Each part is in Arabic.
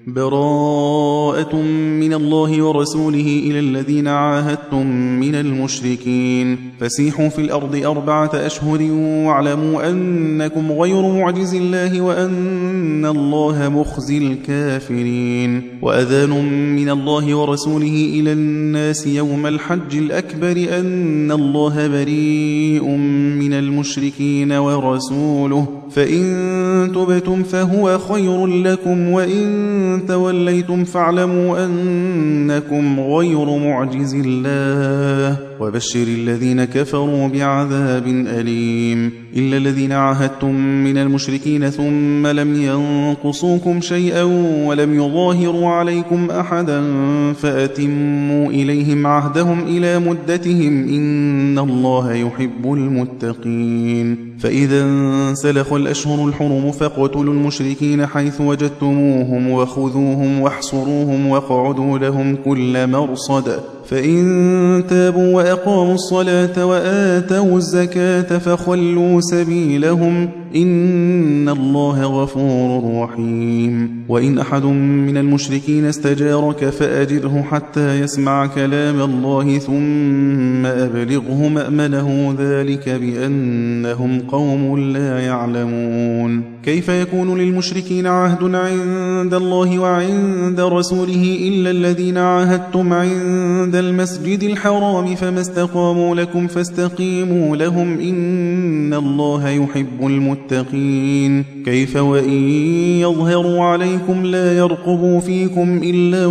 براءة من الله ورسوله إلى الذين عاهدتم من المشركين فسيحوا في الأرض 4 أشهر واعلموا أنكم غير معجز الله وأن الله مخزي الكافرين وأذان من الله ورسوله إلى الناس يوم الحج الأكبر أن الله بريء من المشركين ورسوله فإن تبتم فهو خير لكم وإن توليتم فاعلموا أنكم غير معجز الله وبشر الذين كفروا بعذاب أليم إلا الذين عاهدتم من المشركين ثم لم ينقصوكم شيئا ولم يظاهروا عليكم أحدا فأتموا إليهم عهدهم إلى مدتهم إن الله يحب المتقين فإذا انسلخ الأشهر الحرم فاقتلوا المشركين حيث وجدتموهم وخذوهم واحصروهم واقعدوا لهم كل مرصد فإن تابوا وأقاموا الصلاة وآتوا الزكاة فخلوا سبيلهم إن الله غفور رحيم وإن أحد من المشركين استجارك فأجره حتى يسمع كلام الله ثم أبلغه مأمنه ذلك بأنهم قوم لا يعلمون كيف يكون للمشركين عهد عند الله وعند رسوله إلا الذين عاهدتم عند المسجد الحرام فما استقاموا لكم فاستقيموا لهم إن الله يحب المتقين كيف وإن يظهروا عليكم لا يرقبوا فيكم إلا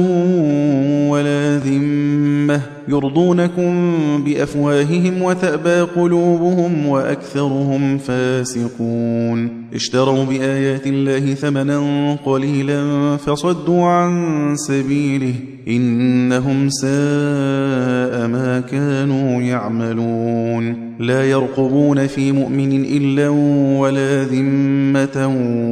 ولا ذمة يرضونكم بأفواههم وتأبى قلوبهم وأكثرهم فاسقون اشتروا بآيات الله ثمنا قليلا فصدوا عن سبيله إنهم ساء ما كانوا يعملون لا يرقبون في مؤمن إلا ولا ذمة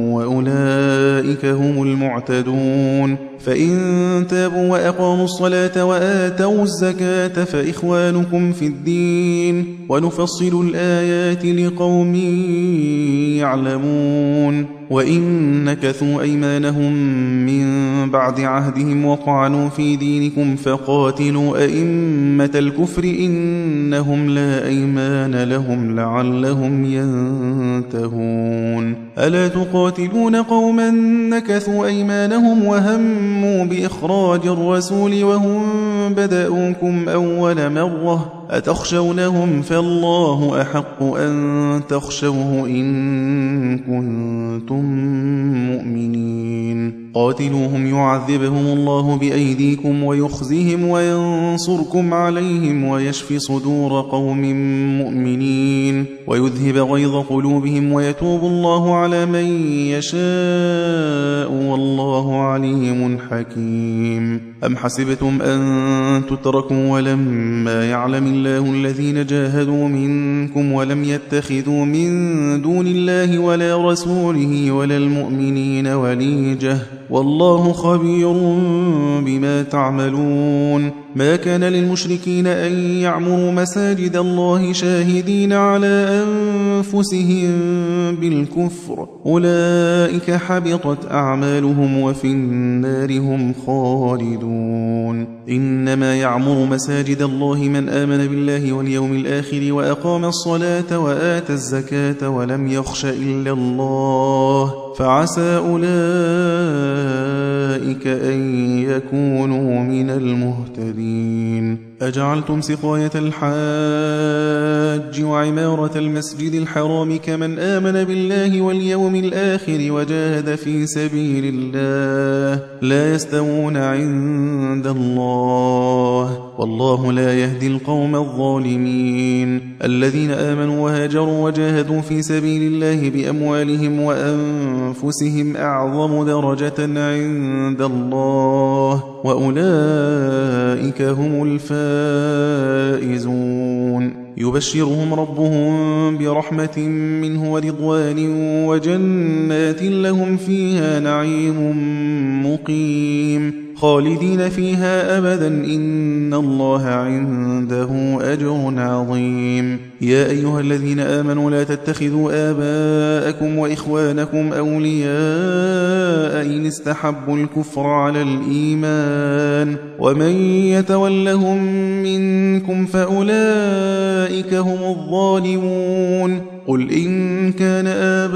وأولئك هم المعتدون فإن تابوا وأقاموا الصلاة وآتوا الزكاة فإخوانكم في الدين ونفصل الآيات لقوم يعلمون وإن نكثوا أيمانهم من بعد عهدهم وطعنوا في دينكم فقاتلوا أئمة الكفر إنهم لا أيمان لهم لعلهم ينتهون ألا تقاتلون قوما نكثوا أيمانهم وهموا بإخراج الرسول وهم بدأوكم أول مرة أتخشونهم فالله أحق أن تخشوه إن كنتم مؤمنين قاتلوهم يعذبهم الله بأيديكم ويخزهم وينصركم عليهم ويشفي صدور قوم مؤمنين ويذهب غيظ قلوبهم ويتوب الله على من يشاء والله عليم حكيم أم حسبتم أن تتركوا ولما يعلم الله الذين جاهدوا منكم ولم يتخذوا من دون الله ولا رسوله ولا المؤمنين وليجة والله خبير بما تعملون ما كان للمشركين أن يعمروا مساجد الله شاهدين على أنفسهم بالكفر أولئك حبطت أعمالهم وفي النار هم خالدون إنما يعمر مساجد الله من آمن بالله واليوم الآخر وأقام الصلاة وآتى الزكاة ولم يخش إلا الله فعسى أولئك أن يكونوا من المهتدين أجعلتم سقاية الحاج وعمارة المسجد الحرام كمن آمن بالله واليوم الآخر وجاهد في سبيل الله لا يستوون عند الله والله لا يهدي القوم الظالمين الذين آمنوا وهاجروا وجاهدوا في سبيل الله بأموالهم وأنفسهم أعظم درجة عند الله وأولئك هم الفائزون يبشرهم ربهم برحمة منه ورضوان وجنات لهم فيها نعيم مقيم خالدين فيها أبدا إن الله عنده أجر عظيم. يا أيها الذين آمنوا لا تتخذوا آباءكم وإخوانكم أولياء إن استحبوا الكفر على الإيمان ومن يتولهم منكم فأولئك هم الظالمون. قل إن كان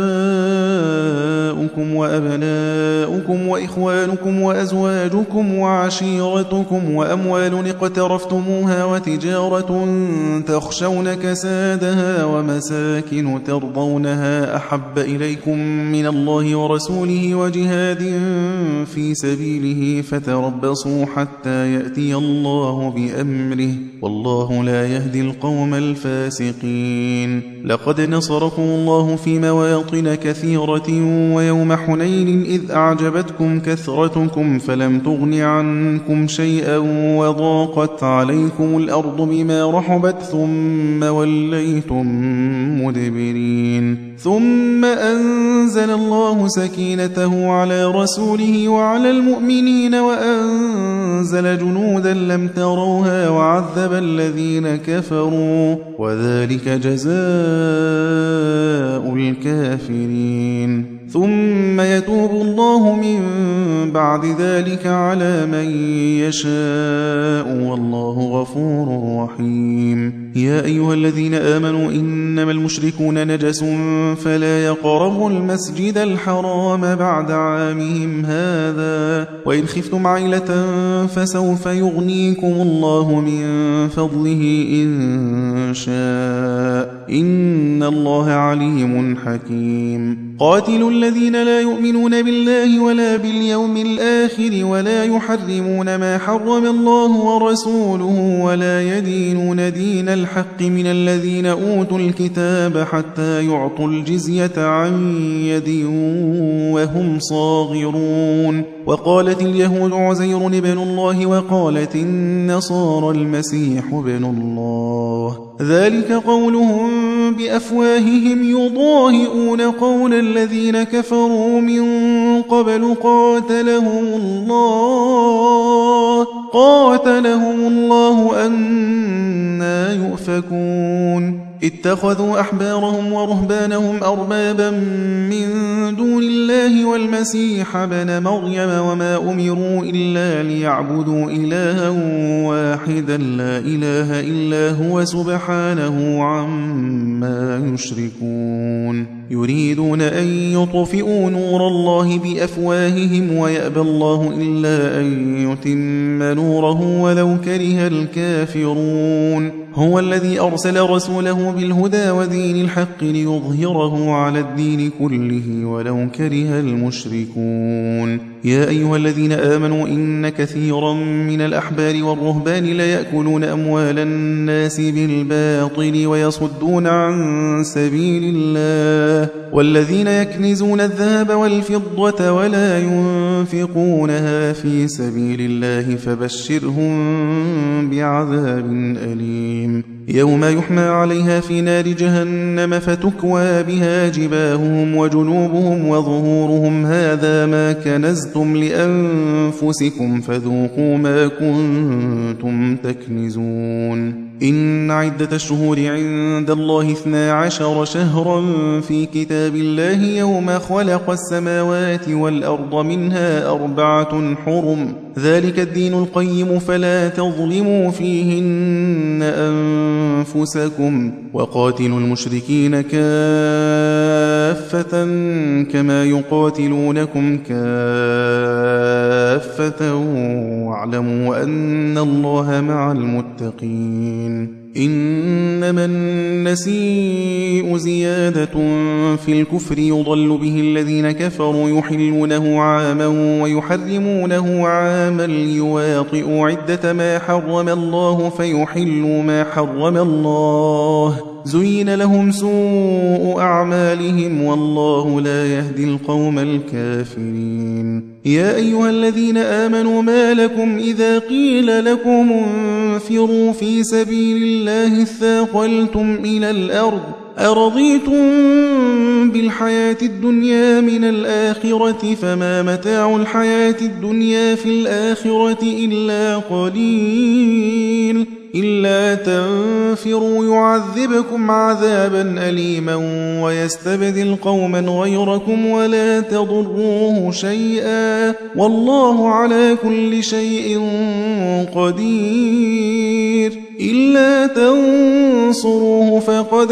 آباؤكم وأبناؤكم وإخوانكم وأزواجكم وعشيرتكم وأموال اقترفتموها وتجارة تخشون كسادها ومساكن ترضونها أحب إليكم من الله ورسوله وجهاد في سبيله فتربصوا حتى يأتي الله بأمره والله لا يهدي القوم الفاسقين. لقد نصركم الله في مواطن كثيرة ويوم حنين إذ أعجبتكم كثرتكم فلم تغن عنكم شيئا وضاقت عليكم الأرض بما رحبت ثم وليتم مدبرين. ثم أنزل الله سكينته على رسوله وعلى المؤمنين وأنزل جنودا لم تروها وعذب الذين كفروا وذلك جزاء الكافرين. ثم يتوب الله من بعد ذلك على من يشاء والله غفور رحيم. يا أيها الذين آمنوا إنما المشركون نجس فلا يقربوا المسجد الحرام بعد عامهم هذا وإن خفتم عيلة فسوف يغنيكم الله من فضله إن شاء إن الله عليم حكيم. قاتلوا الذين لا يؤمنون بالله ولا باليوم الآخر ولا يحرمون ما حرم الله ورسوله ولا يدينون دين الحق من الذين أوتوا الكتاب حتى يعطوا الجزية عن يد وهم صاغرون. وقالت اليهود عزير ابن الله وقالت النصارى المسيح ابن الله ذلك قولهم بأفواههم يضاهئون قول الذين كفروا من قبل قاتلهم الله أنى يؤفكون. اتخذوا أحبارهم ورهبانهم أربابا من دون الله والمسيح ابن مريم وما أمروا إلا ليعبدوا إلها واحدا لا إله إلا هو سبحانه عما يشركون. يريدون أن يطفئوا نور الله بأفواههم ويأبى الله إلا أن يتم نوره ولو كره الكافرون. هو الذي أرسل رسوله بالهدى ودين الحق ليظهره على الدين كله ولو كره المشركون. يا أيها الذين آمنوا إن كثيرا من الأحبار والرهبان ليأكلون أموال الناس بالباطل ويصدون عن سبيل الله والذين يكنزون الذهب والفضة ولا ينفقونها في سبيل الله فبشرهم بعذاب أليم. يوم يحمى عليها في نار جهنم فتكوى بها جباههم وجنوبهم وظهورهم هذا ما كنزتم لأنفسكم فذوقوا ما كنتم تكنزون. إن عدة الشهور عند الله 12 شهرا في كتاب الله يوم خلق السماوات والأرض منها 4 حرم ذلك الدين القيم فلا تظلموا فيهن أنفسكم وقاتلوا المشركين كافة كما يقاتلونكم كافة واعلموا أن الله مع المتقين. إنما النسيء زيادة في الكفر يضل به الذين كفروا يحلونه عاما ويحرمونه عاما ليواطئوا عدة ما حرم الله فيحلوا ما حرم الله زين لهم سوء أعمالهم والله لا يهدي القوم الكافرين. يا أيها الذين آمنوا ما لكم إذا قيل لكم انفروا في سبيل الله اثاقلتم إلى الأرض أرضيتم بالحياة الدنيا من الآخرة فما متاع الحياة الدنيا في الآخرة إلا قليل إلا تنفروا يعذبكم عذابا أليما ويستبدل قوما غيركم ولا تضروه شيئا والله على كل شيء قدير إلا تنصروه فقد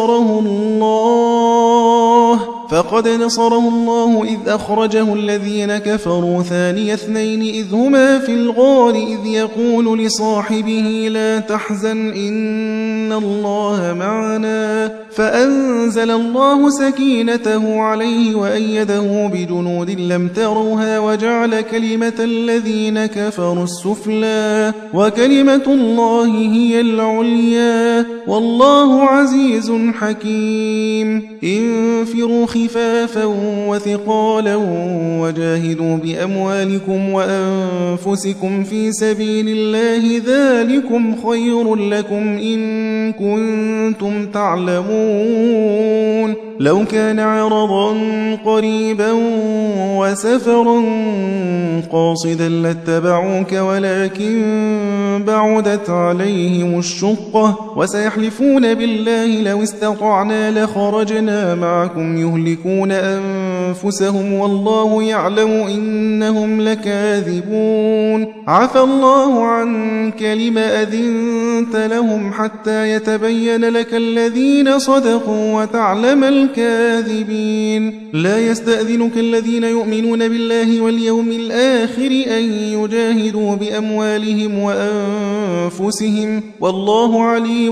نصره الله إذ أخرجه الذين كفروا ثاني اثنين إذ هما في الغار إذ يقول لصاحبه لا تحزن إن الله معنا فأنزل الله سكينته عليه وأيده بجنود لم تروها وجعل كلمة الذين كفروا السفلى وكلمة الله هي العليا والله عزيز حكيم انفروا خفافا وثقالا وجاهدوا بأموالكم وأنفسكم في سبيل الله ذلكم خير لكم إن كنتم تعلمون لو كان عرضا قريبا وسفرا قاصدا لاتبعوك ولكن بعدت عليهم الشقة وسيحلفون بالله لو استطعنا لخرجنا معكم يهلكون أنفسهم والله يعلم إنهم لكاذبون عفى الله عنك لما أذنت لهم حتى يتبين لك الذين صدقوا وتعلم الكاذبين لا يستأذنك الذين يؤمنون بالله واليوم الآخر أن يجاهدوا بأموالهم وأنفسهم والله عليم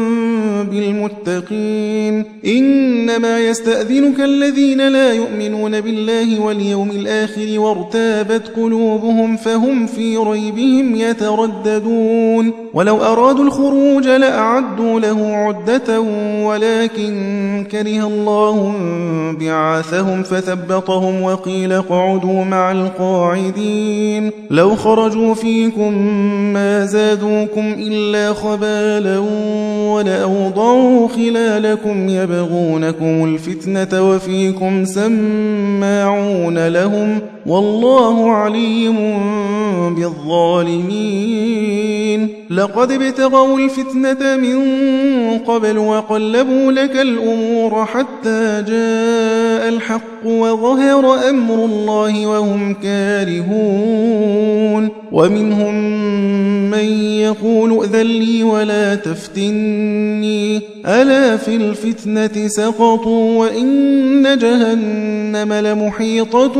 بالمتقين إنما يستأذنك الذين لا يؤمنون بالله واليوم الآخر وارتابت قلوبهم فهم في ريبهم يترددون ولو أرادوا الخروج لأعدوا له عدة ولكن كره الله بعاثهم فثبطهم وقيل اقعدوا مع القاعدين لو خرجوا فيكم ما زادوكم إلا خبالا ولأوضعوا خلالكم يبغونكم الفتنة وفيكم سماعون لهم والله عليم بالظالمين لقد ابتغوا الفتنة من قبل وقلبوا لك الأمور حتى جاء الحق وظهر أمر الله وهم كارهون ومنهم من يقول ائذن لي ولا تفتني ألا في الفتنة سقطوا وإن جهنم لمحيطة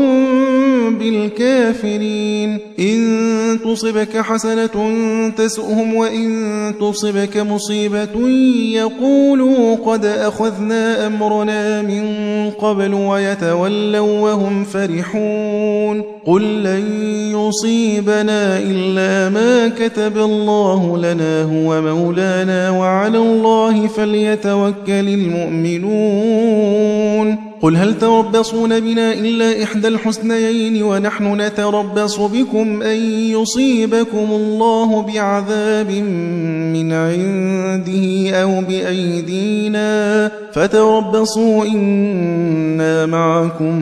بالكافرين إن تصبك حسنة تسؤهم وإن تصبك مصيبة يقولوا قد أخذنا أمرنا من قبل ويتولوا وهم فرحون قل لن يصيبنا إلا ما كتب الله لنا هو مولانا وعلى الله فليتوكل المؤمنون قل هل تربصون بنا إلا إحدى الحسنيين ونحن نتربص بكم أن يصيبكم الله بعذاب من عنده أو بأيدينا فتربصوا إنا معكم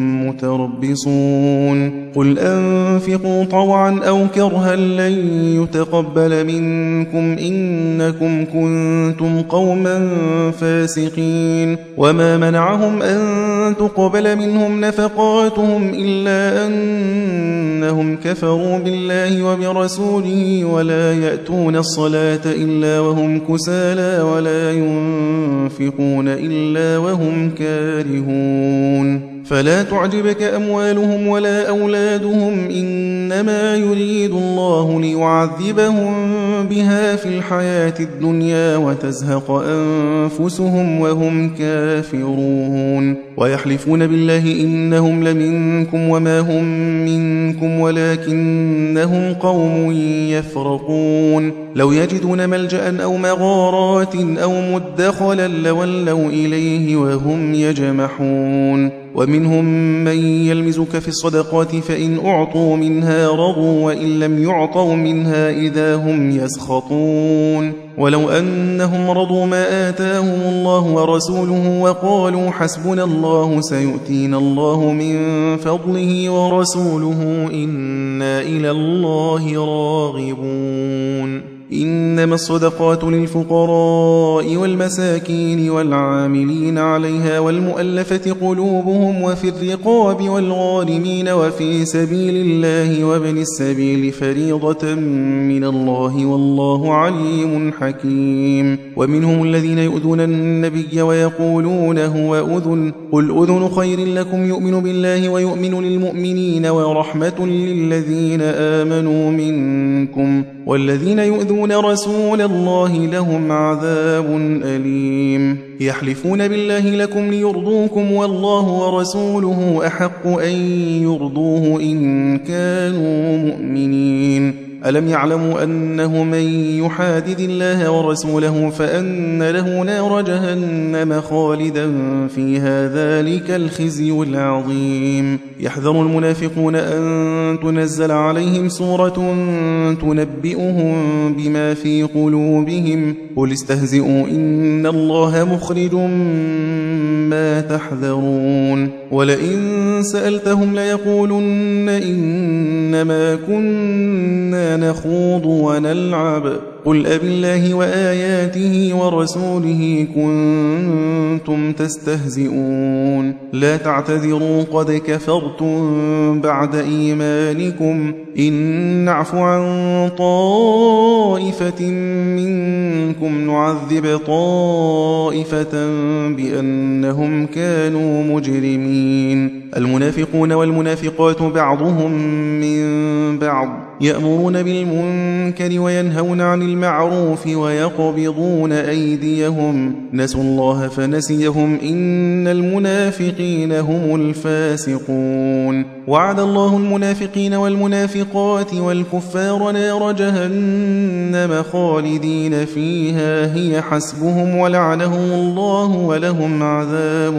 متربصون قل أنفقوا طوعا أو كرها لن يتقبل منكم إنكم كنتم قوما فاسقين وما منعهم أن تقبل منهم نفقاتهم إلا أنهم كفروا بالله وبرسوله ولا يأتون الصلاة إلا وهم كسالى ولا ينفقون إلا وهم كارهون فلا تعجبك أموالهم ولا أولادهم إنما يريد الله ليعذبهم بها في الحياة الدنيا وتزهق أنفسهم وهم كافرون ويحلفون بالله إنهم لمنكم وما هم منكم ولكنهم قوم يفرقون لو يجدون ملجأ أو مغارات أو مدخلا لولوا إليه وهم يجمحون ومنهم من يلمزك في الصدقات فإن أعطوا منها رضوا وإن لم يعطوا منها إذا هم يسخطون ولو أنهم رضوا ما آتاهم الله ورسوله وقالوا حسبنا الله سيؤتينا الله من فضله ورسوله إنا إلى الله راغبون إنما الصدقات للفقراء والمساكين والعاملين عليها والمؤلفة قلوبهم وفي الرقاب والغارمين وفي سبيل الله وابن السبيل فريضة من الله والله عليم حكيم ومنهم الذين يؤذون النبي ويقولون هو أذن قل أذن خير لكم يؤمن بالله ويؤمن للمؤمنين ورحمة للذين آمنوا منكم والذين يؤذون رسول الله لهم عذاب أليم يحلفون بالله لكم ليرضوكم والله ورسوله أحق أن يرضوه إن كانوا مؤمنين ألم يعلموا أنه من يحادد الله ورسوله فأن له نار جهنم خالدا فيها ذلك الخزي العظيم يحذر المنافقون أن تنزل عليهم سورة تنبئهم بما في قلوبهم قل استهزئوا إن الله مخرج ما تحذرون ولئن سألتهم ليقولن إنما كنا نخوض ونلعب قل أبالله وآياته ورسوله كنتم تستهزئون لا تعتذروا قد كفرتم بعد إيمانكم إن نعفو عن طائفة منكم نعذب طائفة بأنهم كانوا مجرمين المنافقون والمنافقات بعضهم من بعض يأمرون بالمنكر وينهون عن المعروف ويقبضون أيديهم نسوا الله فنسيهم إن المنافقين هم الفاسقون وعد الله المنافقين والمنافقات والكفار نار جهنم خالدين فيها هي حسبهم ولعنهم الله ولهم عذاب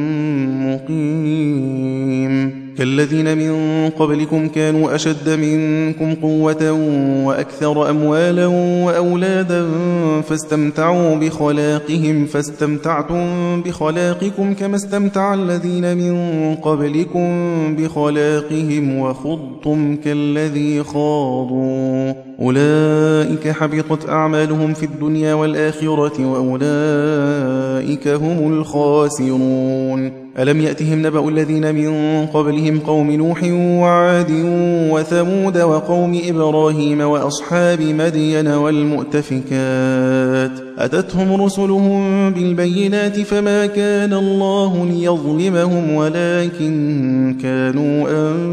مقيم كالذين من قبلكم كانوا أشد منكم قوة وأكثر أموالا وأولادا فاستمتعوا بخلاقهم فاستمتعتم بخلاقكم كما استمتع الذين من قبلكم بخلاقهم وخضتم كالذي خاضوا أولئك حبطت أعمالهم في الدنيا والآخرة وأولئك هم الخاسرون ألم يأتهم نبأ الذين من قبلهم قوم نوح وعاد وثمود وقوم إبراهيم وأصحاب مدين والمؤتفكات أتتهم رسلهم بالبينات فما كان الله ليظلمهم ولكن كانوا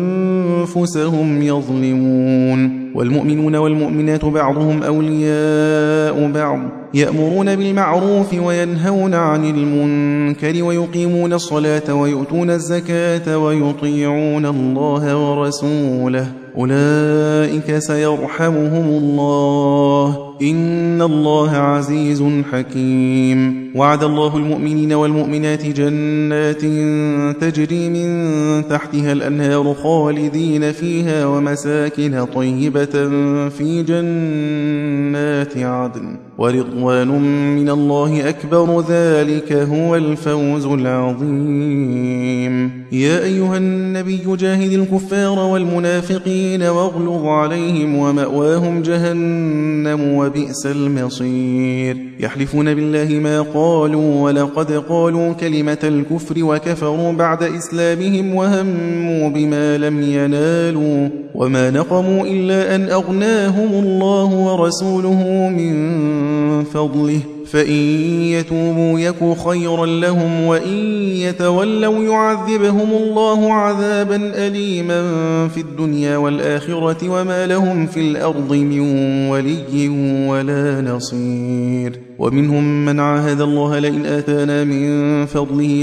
أنفسهم يظلمون والمؤمنون والمؤمنات بعضهم أولياء بعض يأمرون بالمعروف وينهون عن المنكر ويقيمون الصلاة ويؤتون الزكاة ويطيعون الله ورسوله أولئك سيرحمهم الله إن الله عزيز حكيم وعد الله المؤمنين والمؤمنات جنات تجري من تحتها الأنهار خالدين فيها ومساكن طيبة في جنات عدن ورضوان من الله أكبر ذلك هو الفوز العظيم يا أيها النبي جاهد الكفار والمنافقين واغلظ عليهم ومأواهم جهنم وبئس المصير يحلفون بالله ما قالوا ولقد قالوا كلمة الكفر وكفروا بعد إسلامهم وهموا بما لم ينالوا وما نقموا إلا أن أغناهم الله ورسوله من فضله فإن يتوبوا يك خيرا لهم وإن يتولوا يعذبهم الله عذابا أليما في الدنيا والآخرة وما لهم في الأرض من ولي ولا نصير ومنهم من عاهد الله لئن آتانا من فضله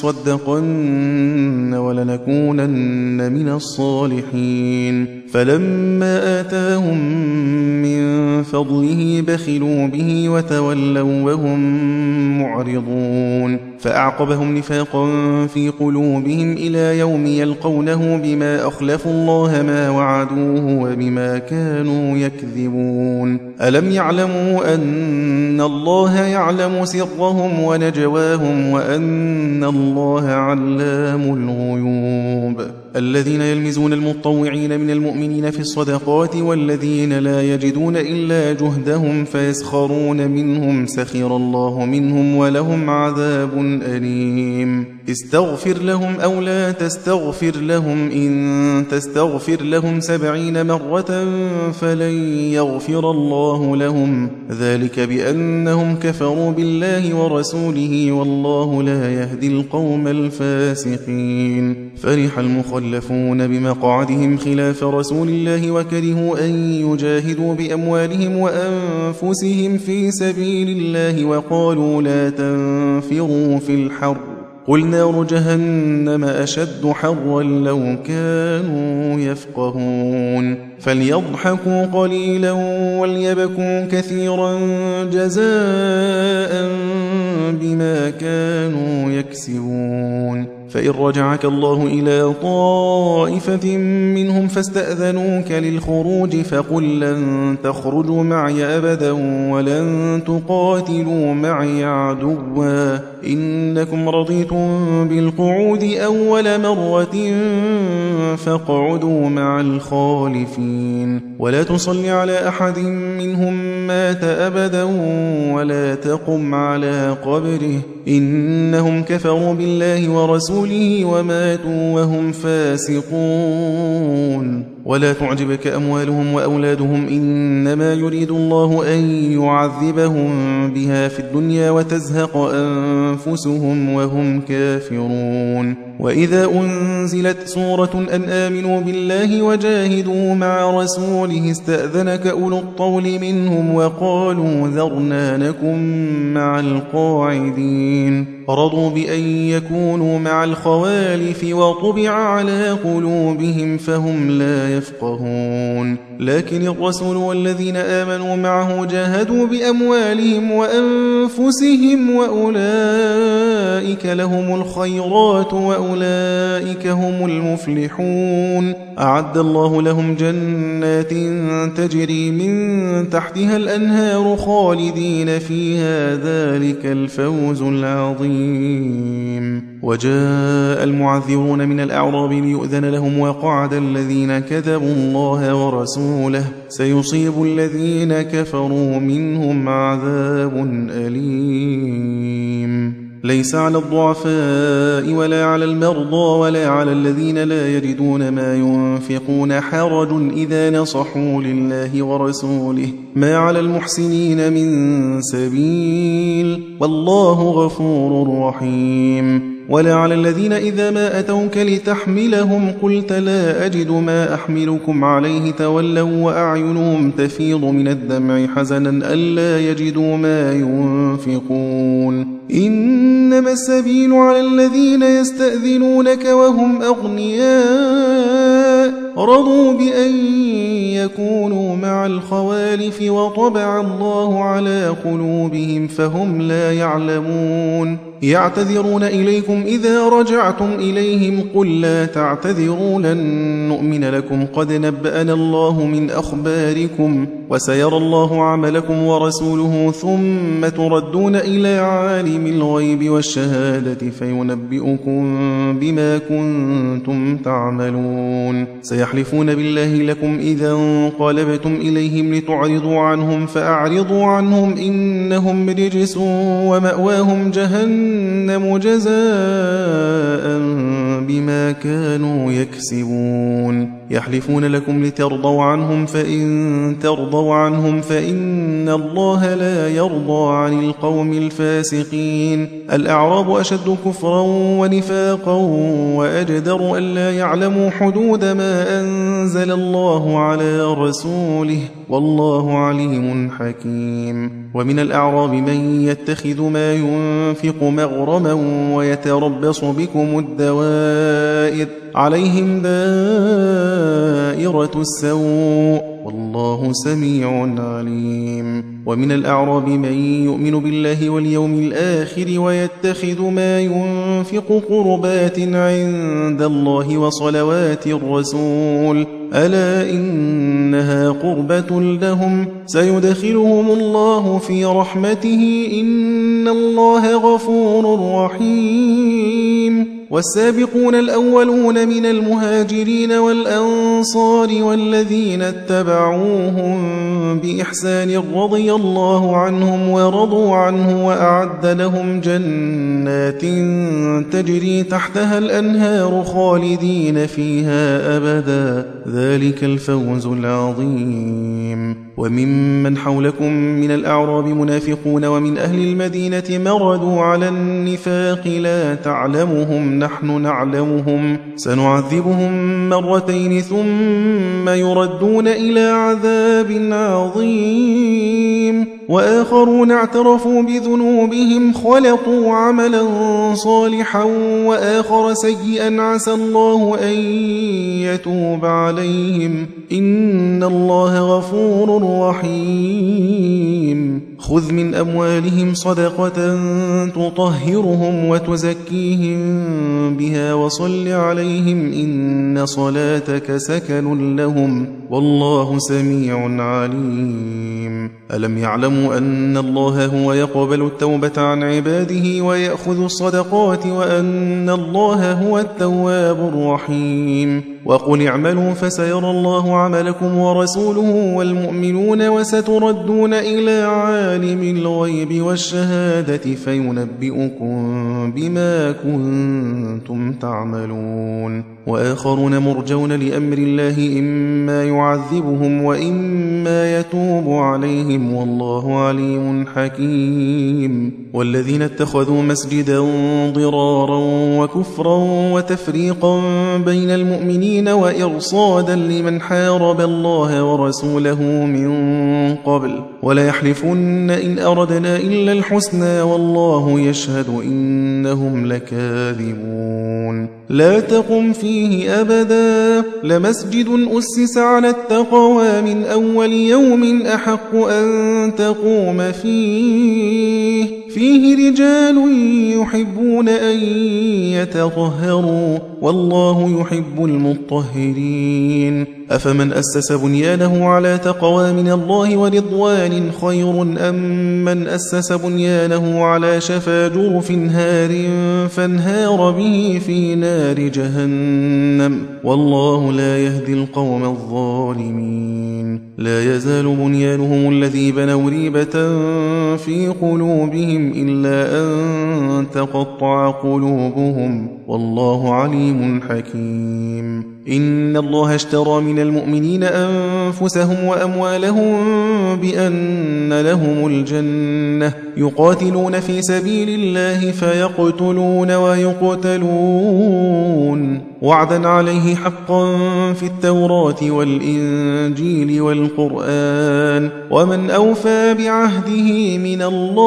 لنصدقن ولنكونن من الصالحين فلما آتاهم من فضله بخلوا به وتولوا وهم معرضون فأعقبهم نفاقا في قلوبهم إلى يوم يلقونه بما أخلفوا الله ما وعدوه وبما كانوا يكذبون ألم يعلموا أن الله يعلم سرهم ونجواهم وأن الله علام الغيوب الذين يلمزون المطوعين من المؤمنين في الصدقات والذين لا يجدون إلا جهدهم فيسخرون منهم سخر الله منهم ولهم عذاب أليم استغفر لهم أو لا تستغفر لهم إن تستغفر لهم 70 مرة فلن يغفر الله لهم ذلك بأنهم كفروا بالله ورسوله والله لا يهدي القوم الفاسقين فرح المخلفون بمقعدهم خلاف رسول الله وكرهوا أن يجاهدوا بأموالهم وأنفسهم في سبيل الله وقالوا لا تنفروا في الحر قل نار جهنم أشد حرا لو كانوا يفقهون فليضحكوا قليلا وليبكوا كثيرا جزاء بما كانوا يكسبون فإن رجعك الله إلى طائفة منهم فاستأذنوك للخروج فقل لن تخرجوا معي أبدا ولن تقاتلوا معي عدوا إنكم رضيتم بالقعود أول مرة فاقعدوا مع الخالفين ولا تصل على أحد منهم مات أبدا ولا تقم على قبره إنهم كفروا بالله ورسوله وماتوا وهم فاسقون ولا تعجبك أموالهم وأولادهم إنما يريد الله أن يعذبهم بها في الدنيا وتزهق أنفسهم وهم كافرون وإذا أنزلت سورة أن آمنوا بالله وجاهدوا مع رسوله استأذنك أولو الطول منهم وقالوا ذرنا نكن مع القاعدين رضوا بأن يكونوا مع الخوالف وطبع على قلوبهم فهم لا يفقهون لكن الرسول والذين آمنوا معه جاهدوا بأموالهم وأنفسهم وأولئك لهم الخيرات وأولئك هم المفلحون أعد الله لهم جنات تجري من تحتها الأنهار خالدين فيها ذلك الفوز العظيم وجاء المعذرون من الأعراب ليؤذن لهم وقعد الذين كذبوا الله ورسوله سيصيب الذين كفروا منهم عذاب أليم ليس على الضعفاء ولا على المرضى ولا على الذين لا يجدون ما ينفقون حرج إذا نصحوا لله ورسوله ما على المحسنين من سبيل والله غفور رحيم ولا على الذين إذا ما أتوك لتحملهم قلت لا أجد ما أحملكم عليه تولوا وأعينهم تفيض من الدمع حزنا ألا يجدوا ما ينفقون إنما السبيل على الذين يستأذنونك وهم أغنياء رضوا بأن يكونوا مع الخوالف وطبع الله على قلوبهم فهم لا يعلمون يعتذرون إليكم إذا رجعتم إليهم قل لا تعتذروا لن نؤمن لكم قد نبأنا الله من أخباركم وسيرى الله عملكم ورسوله ثم تردون إلى عالم الغيب والشهادة فينبئكم بما كنتم تعملون سيحلفون بالله لكم إذا انقلبتم إليهم لتعرضوا عنهم فأعرضوا عنهم إنهم رجس ومأواهم جهنم جزاء بما كانوا يكسبون يحلفون لكم لترضوا عنهم فإن ترضوا عنهم فإن الله لا يرضى عن القوم الفاسقين الأعراب أشد كفرا ونفاقا وأجدر ألا يعلموا حدود ما أنزل الله على رسوله والله عليم حكيم ومن الأعراب من يتخذ ما ينفق مغرما ويتربص بكم الدوائر الكبائر عليهم دائرة السوء والله سميع عليم. ومن الأعراب من يؤمن بالله واليوم الآخر ويتخذ ما ينفق قربات عند الله وصلوات الرسول ألا إنها قربة لهم سيدخلهم الله في رحمته إن الله غفور رحيم. والسابقون الأولون من المهاجرين والأنصار والذين اتبعوهم بإحسان رضي الله عنهم ورضوا عنه وأعد لهم جنات تجري تحتها الأنهار خالدين فيها أبدا ذلك الفوز العظيم. وممن حولكم من الأعراب منافقون ومن أهل المدينة مردوا على النفاق لا تعلمهم نحن نعلمهم سنعذبهم مرتين ثم يردون إلى عذاب عظيم. وآخرون اعترفوا بذنوبهم خلقوا عملا صالحا وآخر سيئا عسى الله أن يتوب عليهم إن الله غفور رحيم. خذ من أموالهم صدقة تطهرهم وتزكيهم بها وصل عليهم إن صلاتك سكن لهم والله سميع عليم. ألم يعلموا أن الله هو يقبل التوبة عن عباده ويأخذ الصدقات وأن الله هو التواب الرحيم. وقل اعملوا فسيرى الله عملكم ورسوله والمؤمنون وستردون إلى عالم الغيب والشهادة فينبئكم بما كنتم تعملون. وآخرون مرجون لأمر الله إما يعذبهم وإما يتوب عليهم والله عليم حكيم. والذين اتخذوا مسجدا ضرارا وكفرا وتفريقا بين المؤمنين وإرصادا لمن حارب الله ورسوله من قبل ولا يحلفن إن أردنا إلا الحسنى والله يشهد إنهم لكاذبون. لا تقم فيه أبدا لمسجد أسس على التقوى من أول يوم أحق أن تقوم فيه رجال يحبون أن يتطهروا والله يحب المطهرين. أفمن أسس بنيانه على تقوى من الله ورضوان خير أم من أسس بنيانه على شفا جرف هار فانهار به في نار جهنم والله لا يهدي القوم الظالمين. لا يزال بنيانهم الذي بنوا ريبة في قلوبهم إلا أن تقطع قلوبهم والله عليم حكيم. إن الله اشترى من المؤمنين أنفسهم وأموالهم بأن لهم الجنة يقاتلون في سبيل الله فيقتلون ويقتلون وعدا عليه حقا في التوراة والإنجيل والقرآن ومن أوفى بعهده من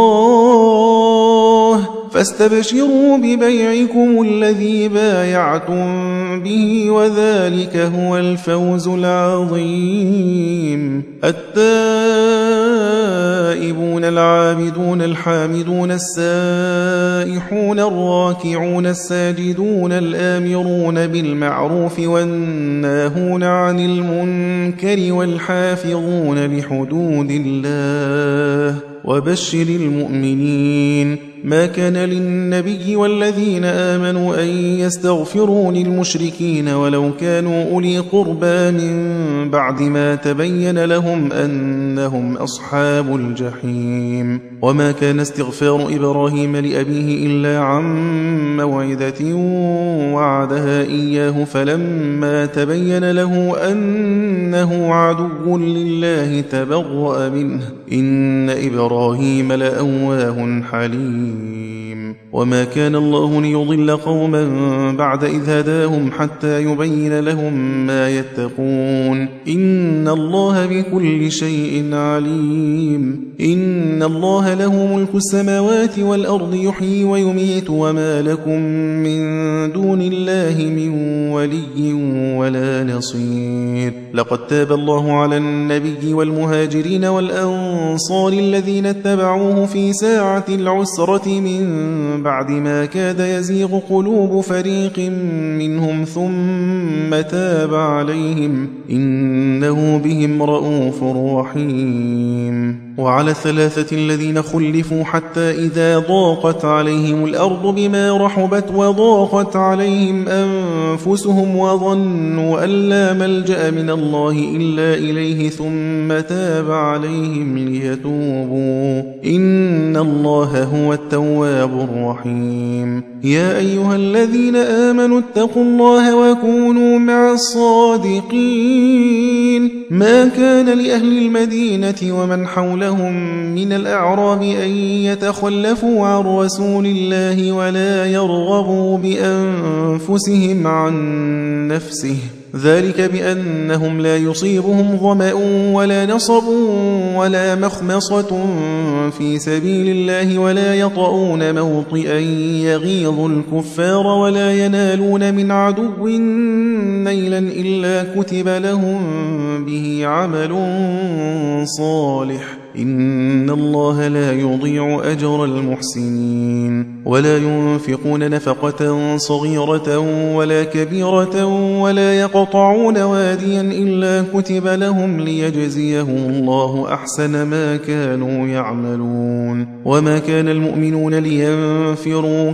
الله فاستبشروا ببيعكم الذي بايعتم به وذلك هو الفوز العظيم. التائبون العابدون الحامدون السائحون الراكعون الساجدون الآمرون بالمعروف والناهون عن المنكر والحافظون لحدود الله وبشر المؤمنين. ما كان للنبي والذين آمنوا أن يستغفروا للمشركين ولو كانوا أولي قربى من بعد ما تبين لهم أنهم أصحاب الجحيم. وما كان استغفار إبراهيم لأبيه إلا عن موعدة وعدها إياه فلما تبين له أنه عدو لله تبرأ منه إن إبراهيم لأواه حليم. وما كان الله ليضل قوما بعد إذ هداهم حتى يبين لهم ما يتقون إن الله بكل شيء عليم إن الله له ملك السماوات والأرض يحيي ويميت وما لكم من دون الله من ولي ولا نصير لقد تاب الله على النبي والمهاجرين والأنصار الذين اتبعوه في ساعة العسرة من بعد ما كاد يزيغ قلوب فريق منهم ثم تاب عليهم إنه بهم رؤوف رحيم وعلى الثلاثة الذين خلفوا حتى إذا ضاقت عليهم الأرض بما رحبت وضاقت عليهم أنفسهم وظنوا أن لا ملجأ من الله إلا إليه ثم تاب عليهم ليتوبوا إن الله هو التواب الرحيم يا أيها الذين آمنوا اتقوا الله وكونوا مع الصادقين ما كان لأهل المدينة ومن حولهم من الأعراب أن يتخلفوا عن رسول الله ولا يرغبوا بأنفسهم عن نفسه ذلك بأنهم لا يصيبهم ظمأ ولا نصب ولا مخمصة في سبيل الله ولا يطؤون موطئا يغيظ الكفار ولا ينالون من عدو نيلا إلا كتب لهم به عمل صالح إن الله لا يضيع أجر المحسنين ولا ينفقون نفقة صغيرة ولا كبيرة ولا يقطعون واديا إلا كتب لهم ليجزيهم الله أحسن ما كانوا يعملون وما كان المؤمنون لينفروا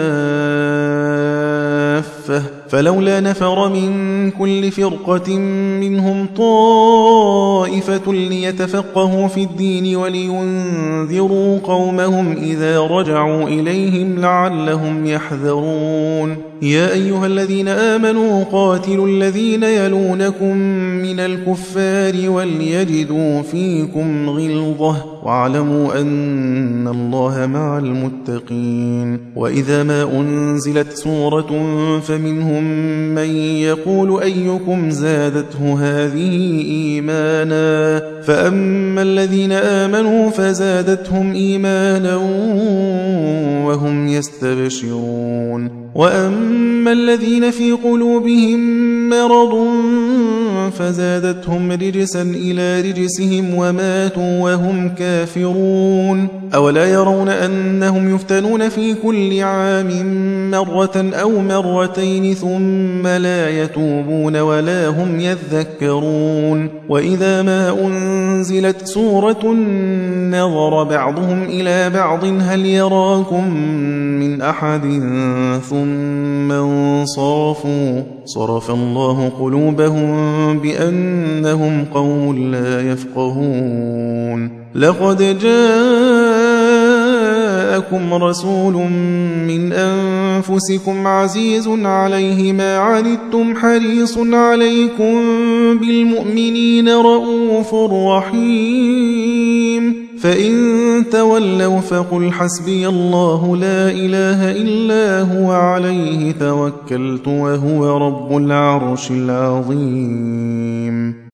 كافة فلولا نفر من كل فرقة منهم طائفة ليتفقهوا في الدين ولينذروا قومهم إذا رجعوا إليهم لعلهم يحذرون يا أيها الذين آمنوا قاتلوا الذين يلونكم من الكفار وليجدوا فيكم غلظة واعلموا أن الله مع المتقين وإذا ما أنزلت سورة فمنهم من يقول أيكم زادته هذه إيمانا فأما الذين آمنوا فزادتهم إيمانا وهم يستبشرون وأما الذين في قلوبهم مرض فزادتهم رجسا إلى رجسهم وماتوا وهم كافرون أولا يرون أنهم يفتنون في كل عام مرة أو مرتين ثم لا يتوبون ولا هم يذكرون وإذا ما أنزلت سورة نظر بعضهم إلى بعض هل يراكم من أحد ثم انصرفوا صرف الله قلوبهم بأنهم قوم لا يفقهون لقد جاءكم رسول من أنفسكم عزيز عليه ما عنتم حريص عليكم بالمؤمنين رؤوف رحيم فإن تولوا فقل حسبي الله لا إله إلا هو عليه توكلت وهو رب العرش العظيم